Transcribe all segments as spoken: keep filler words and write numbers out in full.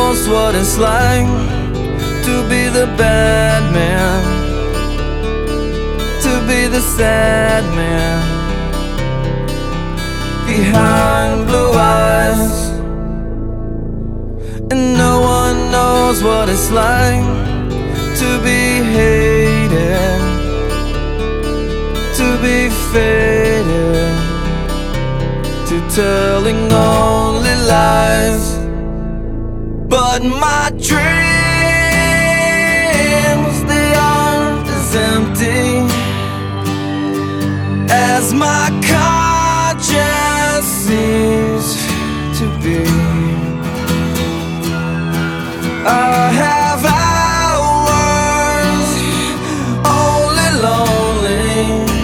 knows what it's like to be the bad man, to be the sad man behind blue eyes. And no one knows what it's like to be hated, to be faded, to telling only lies. But my dreams, they aren't as empty as my conscience seems to be. I have hours only lonely.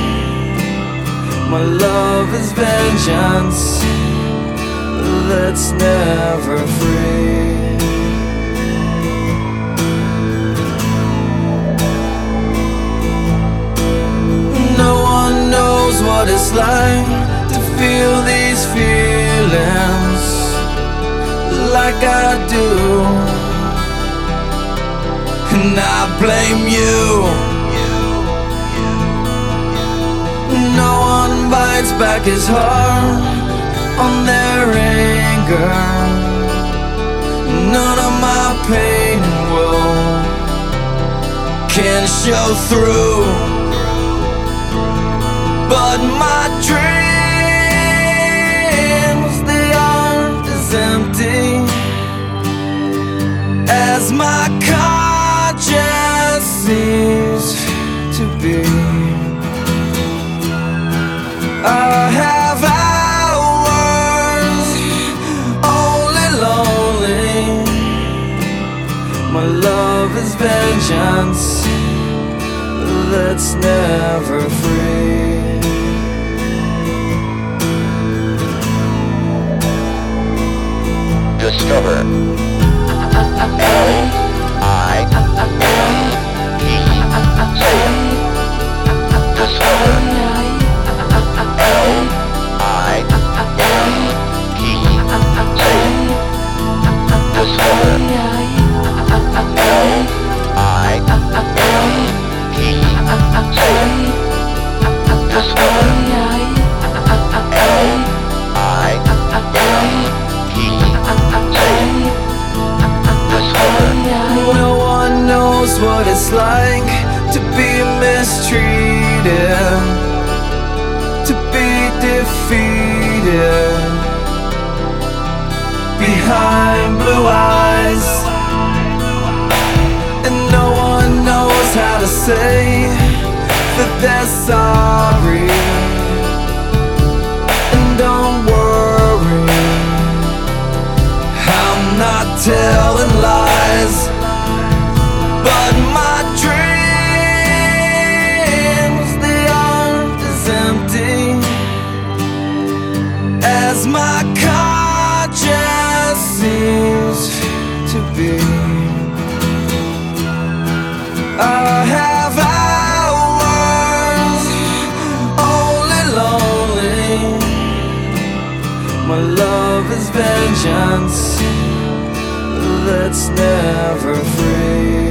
My love is vengeance that's never free. No one knows what it's like to feel these feelings like I do, and I blame you. No one bites back his heart on their anger. None of my pain and woe can show through. But my dreams, they aren't as empty as my conscience seems to be. I have hours only lonely. My love is vengeance that's never free. Discover L I M E. Say it. Discover L I M E. Say it. Discover L I M E. Say it. Discover L I M E. No one knows what it's like to be mistreated, to be defeated behind blue eyes. And no one knows how to say that they're sorry. And don't worry, I'm not telling lies. But my dreams, they aren't as empty as my conscience seems to be. I have hours only lonely. My love is vengeance that's never free.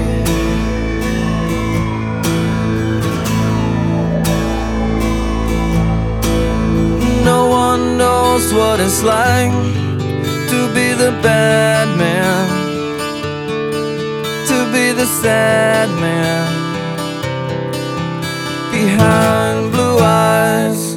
No one knows what it's like to be the bad man, to be the sad man behind blue eyes.